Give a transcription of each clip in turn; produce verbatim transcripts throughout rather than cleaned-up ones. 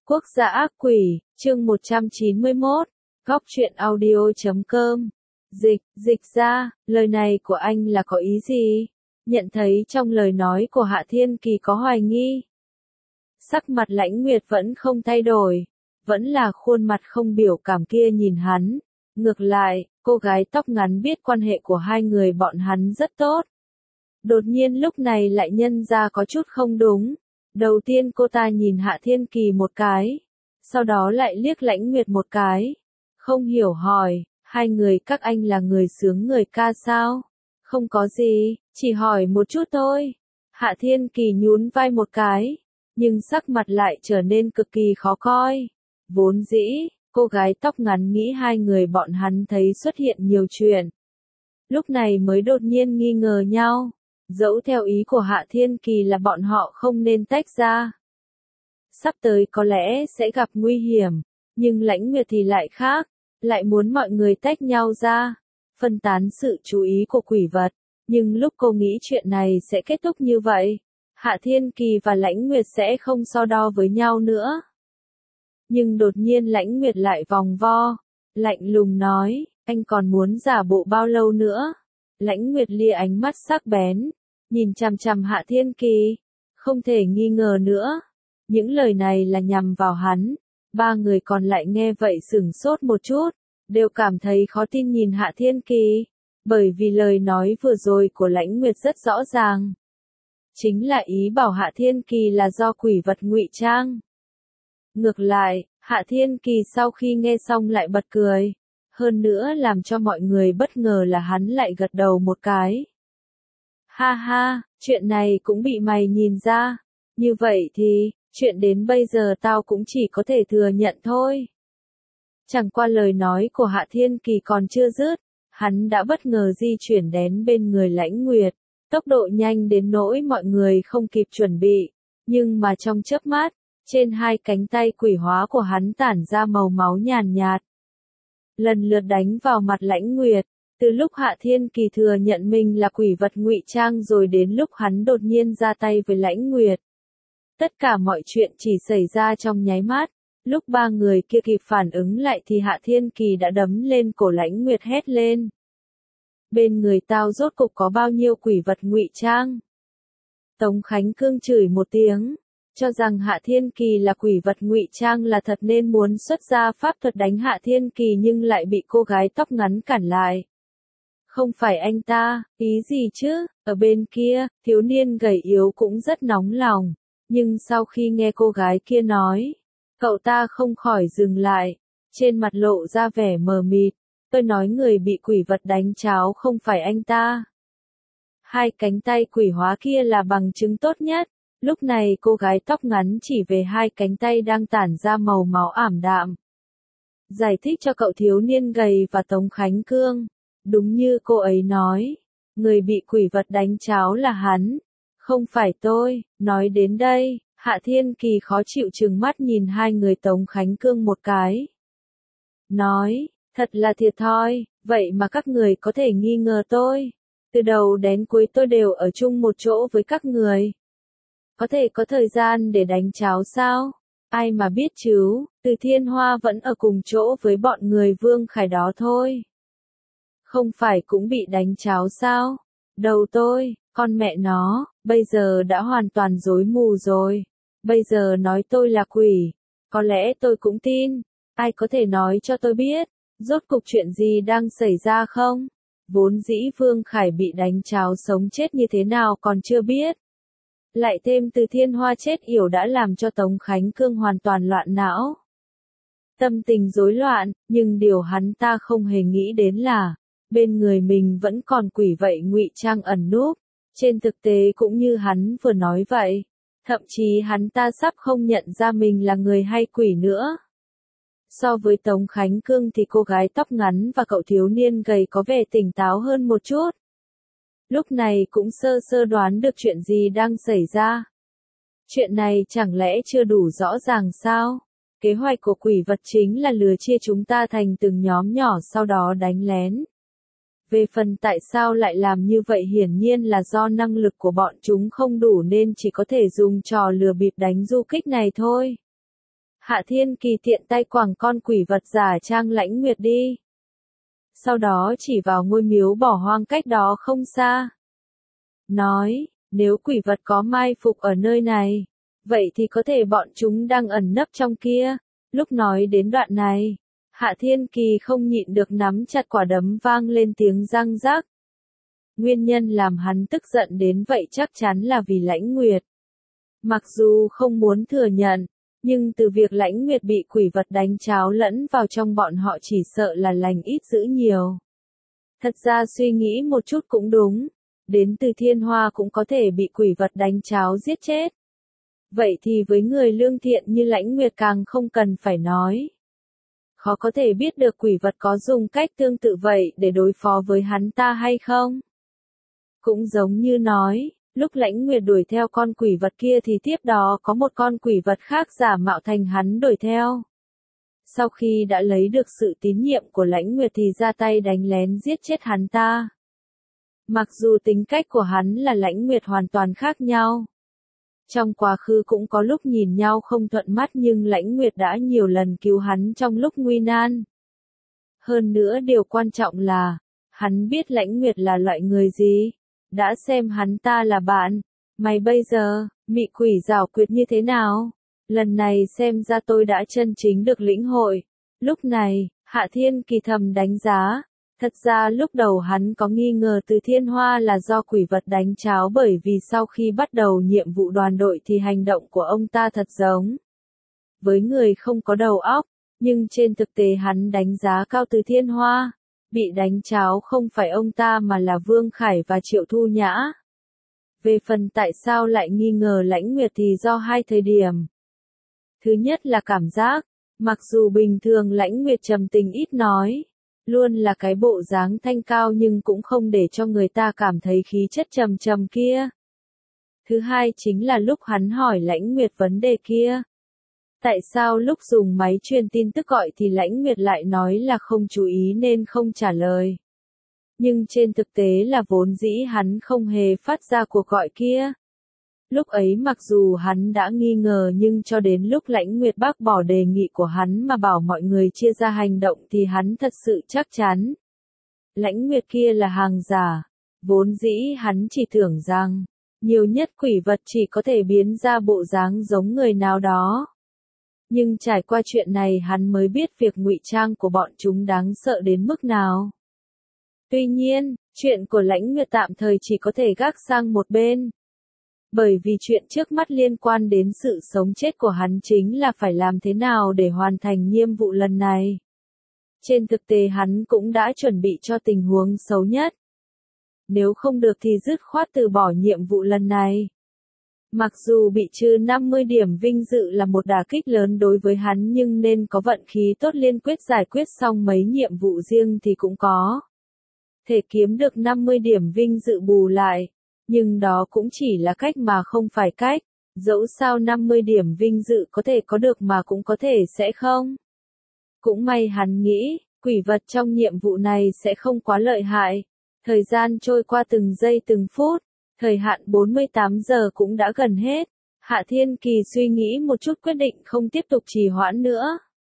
Quốc gia ác quỷ, chương một trăm chín mươi mốt, góc truyện audio chấm com. Dịch, dịch ra, lời này của anh là có ý gì? Nhận thấy trong lời nói của Hạ Thiên Kỳ có hoài nghi. Sắc mặt Lãnh Nguyệt vẫn không thay đổi, vẫn là khuôn mặt không biểu cảm kia nhìn hắn. Ngược lại, cô gái tóc ngắn biết quan hệ của hai người bọn hắn rất tốt. Đột nhiên lúc này lại nhân ra có chút không đúng. Đầu tiên cô ta nhìn Hạ Thiên Kỳ một cái, sau đó lại liếc Lãnh Nguyệt một cái. Không hiểu hỏi, hai người các anh là người sướng người ca sao? Không có gì, chỉ hỏi một chút thôi. Hạ Thiên Kỳ nhún vai một cái, nhưng sắc mặt lại trở nên cực kỳ khó coi. Vốn dĩ, cô gái tóc ngắn nghĩ hai người bọn hắn thấy xuất hiện nhiều chuyện. Lúc này mới đột nhiên nghi ngờ nhau. Dẫu theo ý của Hạ Thiên Kỳ là bọn họ không nên tách ra. Sắp tới có lẽ sẽ gặp nguy hiểm, nhưng Lãnh Nguyệt thì lại khác, lại muốn mọi người tách nhau ra, phân tán sự chú ý của quỷ vật. Nhưng lúc cô nghĩ chuyện này sẽ kết thúc như vậy, Hạ Thiên Kỳ và Lãnh Nguyệt sẽ không so đo với nhau nữa. Nhưng đột nhiên Lãnh Nguyệt lại vòng vo, lạnh lùng nói, anh còn muốn giả bộ bao lâu nữa? Lãnh Nguyệt lia ánh mắt sắc bén, nhìn chằm chằm Hạ Thiên Kỳ, không thể nghi ngờ nữa. Những lời này là nhằm vào hắn. Ba người còn lại nghe vậy sửng sốt một chút, đều cảm thấy khó tin nhìn Hạ Thiên Kỳ, bởi vì lời nói vừa rồi của Lãnh Nguyệt rất rõ ràng. Chính là ý bảo Hạ Thiên Kỳ là do quỷ vật ngụy trang. Ngược lại, Hạ Thiên Kỳ sau khi nghe xong lại bật cười. Hơn nữa làm cho mọi người bất ngờ là hắn lại gật đầu một cái. Ha ha, chuyện này cũng bị mày nhìn ra. Như vậy thì, chuyện đến bây giờ tao cũng chỉ có thể thừa nhận thôi. Chẳng qua lời nói của Hạ Thiên Kỳ còn chưa dứt, hắn đã bất ngờ di chuyển đến bên người Lãnh Nguyệt. Tốc độ nhanh đến nỗi mọi người không kịp chuẩn bị. Nhưng mà trong chớp mắt, trên hai cánh tay quỷ hóa của hắn tản ra màu máu nhàn nhạt. Lần lượt đánh vào mặt Lãnh Nguyệt, từ lúc Hạ Thiên Kỳ thừa nhận mình là quỷ vật ngụy trang rồi đến lúc hắn đột nhiên ra tay với Lãnh Nguyệt. Tất cả mọi chuyện chỉ xảy ra trong nháy mắt, lúc ba người kia kịp phản ứng lại thì Hạ Thiên Kỳ đã đấm lên cổ Lãnh Nguyệt hét lên. Bên người tao rốt cục có bao nhiêu quỷ vật ngụy trang? Tống Khánh Cương chửi một tiếng. Cho rằng Hạ Thiên Kỳ là quỷ vật ngụy trang là thật nên muốn xuất ra pháp thuật đánh Hạ Thiên Kỳ nhưng lại bị cô gái tóc ngắn cản lại. Không phải anh ta, ý gì chứ? Ở bên kia, thiếu niên gầy yếu cũng rất nóng lòng, nhưng sau khi nghe cô gái kia nói, cậu ta không khỏi dừng lại, trên mặt lộ ra vẻ mờ mịt. Tôi nói người bị quỷ vật đánh cháo không phải anh ta. Hai cánh tay quỷ hóa kia là bằng chứng tốt nhất. Lúc này cô gái tóc ngắn chỉ về hai cánh tay đang tản ra màu máu ảm đạm. Giải thích cho cậu thiếu niên gầy và Tống Khánh Cương. Đúng như cô ấy nói, người bị quỷ vật đánh cháo là hắn, không phải tôi. Nói đến đây, Hạ Thiên Kỳ khó chịu trừng mắt nhìn hai người Tống Khánh Cương một cái. Nói, thật là thiệt thòi, vậy mà các người có thể nghi ngờ tôi. Từ đầu đến cuối tôi đều ở chung một chỗ với các người. Có thể có thời gian để đánh cháo sao? Ai mà biết chứ, Từ Thiên Hoa vẫn ở cùng chỗ với bọn người Vương Khải đó thôi. Không phải cũng bị đánh cháo sao? Đầu tôi, con mẹ nó, bây giờ đã hoàn toàn rối mù rồi. Bây giờ nói tôi là quỷ, có lẽ tôi cũng tin. Ai có thể nói cho tôi biết, rốt cục chuyện gì đang xảy ra không? Vốn dĩ Vương Khải bị đánh cháo sống chết như thế nào còn chưa biết. Lại thêm Từ Thiên Hoa chết yểu đã làm cho Tống Khánh Cương hoàn toàn loạn não. Tâm tình rối loạn, nhưng điều hắn ta không hề nghĩ đến là, bên người mình vẫn còn quỷ vậy ngụy trang ẩn núp. Trên thực tế cũng như hắn vừa nói vậy, thậm chí hắn ta sắp không nhận ra mình là người hay quỷ nữa. So với Tống Khánh Cương thì cô gái tóc ngắn và cậu thiếu niên gầy có vẻ tỉnh táo hơn một chút. Lúc này cũng sơ sơ đoán được chuyện gì đang xảy ra. Chuyện này chẳng lẽ chưa đủ rõ ràng sao? Kế hoạch của quỷ vật chính là lừa chia chúng ta thành từng nhóm nhỏ sau đó đánh lén. Về phần tại sao lại làm như vậy hiển nhiên là do năng lực của bọn chúng không đủ nên chỉ có thể dùng trò lừa bịp đánh du kích này thôi. Hạ Thiên Kỳ tiện tay quẳng con quỷ vật giả trang Lãnh Nguyệt đi. Sau đó chỉ vào ngôi miếu bỏ hoang cách đó không xa. Nói, nếu quỷ vật có mai phục ở nơi này, vậy thì có thể bọn chúng đang ẩn nấp trong kia. Lúc nói đến đoạn này, Hạ Thiên Kỳ không nhịn được nắm chặt quả đấm vang lên tiếng răng rắc. Nguyên nhân làm hắn tức giận đến vậy chắc chắn là vì Lãnh Nguyệt. Mặc dù không muốn thừa nhận, nhưng từ việc Lãnh Nguyệt bị quỷ vật đánh cháo lẫn vào trong bọn họ chỉ sợ là lành ít dữ nhiều. Thật ra suy nghĩ một chút cũng đúng, đến từ Thiên Hoa cũng có thể bị quỷ vật đánh cháo giết chết. Vậy thì với người lương thiện như Lãnh Nguyệt càng không cần phải nói. Khó có thể biết được quỷ vật có dùng cách tương tự vậy để đối phó với hắn ta hay không. Cũng giống như nói, lúc Lãnh Nguyệt đuổi theo con quỷ vật kia thì tiếp đó có một con quỷ vật khác giả mạo thành hắn đuổi theo. Sau khi đã lấy được sự tín nhiệm của Lãnh Nguyệt thì ra tay đánh lén giết chết hắn ta. Mặc dù tính cách của hắn là Lãnh Nguyệt hoàn toàn khác nhau. Trong quá khứ cũng có lúc nhìn nhau không thuận mắt nhưng Lãnh Nguyệt đã nhiều lần cứu hắn trong lúc nguy nan. Hơn nữa điều quan trọng là, hắn biết Lãnh Nguyệt là loại người gì, đã xem hắn ta là bạn. Mày bây giờ, mị quỷ giảo quyệt như thế nào? Lần này xem ra tôi đã chân chính được lĩnh hội. Lúc này, Hạ Thiên Kỳ thầm đánh giá. Thật ra lúc đầu hắn có nghi ngờ từ Thiên Hoa là do quỷ vật đánh cháo bởi vì sau khi bắt đầu nhiệm vụ đoàn đội thì hành động của ông ta thật giống với người không có đầu óc, nhưng trên thực tế hắn đánh giá cao từ Thiên Hoa. Bị đánh cháo không phải ông ta mà là Vương Khải và Triệu Thu Nhã. Về phần tại sao lại nghi ngờ Lãnh Nguyệt thì do hai thời điểm. Thứ nhất là cảm giác, mặc dù bình thường Lãnh Nguyệt trầm tình ít nói, luôn là cái bộ dáng thanh cao nhưng cũng không để cho người ta cảm thấy khí chất trầm trầm kia. Thứ hai chính là lúc hắn hỏi Lãnh Nguyệt vấn đề kia. Tại sao lúc dùng máy truyền tin tức gọi thì Lãnh Nguyệt lại nói là không chú ý nên không trả lời. Nhưng trên thực tế là vốn dĩ hắn không hề phát ra cuộc gọi kia. Lúc ấy mặc dù hắn đã nghi ngờ nhưng cho đến lúc Lãnh Nguyệt bác bỏ đề nghị của hắn mà bảo mọi người chia ra hành động thì hắn thật sự chắc chắn. Lãnh Nguyệt kia là hàng giả, vốn dĩ hắn chỉ tưởng rằng, nhiều nhất quỷ vật chỉ có thể biến ra bộ dáng giống người nào đó. Nhưng trải qua chuyện này hắn mới biết việc ngụy trang của bọn chúng đáng sợ đến mức nào. Tuy nhiên, chuyện của Lãnh Nguyệt tạm thời chỉ có thể gác sang một bên. Bởi vì chuyện trước mắt liên quan đến sự sống chết của hắn chính là phải làm thế nào để hoàn thành nhiệm vụ lần này. Trên thực tế hắn cũng đã chuẩn bị cho tình huống xấu nhất. Nếu không được thì dứt khoát từ bỏ nhiệm vụ lần này. Mặc dù bị trừ năm mươi điểm vinh dự là một đả kích lớn đối với hắn nhưng nên có vận khí tốt liên quyết giải quyết xong mấy nhiệm vụ riêng thì cũng có thể kiếm được năm mươi điểm vinh dự bù lại. Nhưng đó cũng chỉ là cách mà không phải cách, dẫu sao năm mươi điểm vinh dự có thể có được mà cũng có thể sẽ không. Cũng may hắn nghĩ, quỷ vật trong nhiệm vụ này sẽ không quá lợi hại. Thời gian trôi qua từng giây từng phút, thời hạn bốn mươi tám giờ cũng đã gần hết. Hạ Thiên Kỳ suy nghĩ một chút quyết định không tiếp tục trì hoãn nữa.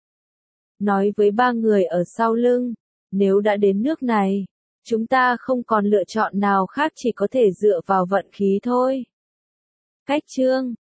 Nói với ba người ở sau lưng, nếu đã đến nước này, chúng ta không còn lựa chọn nào khác chỉ có thể dựa vào vận khí thôi. Cách chương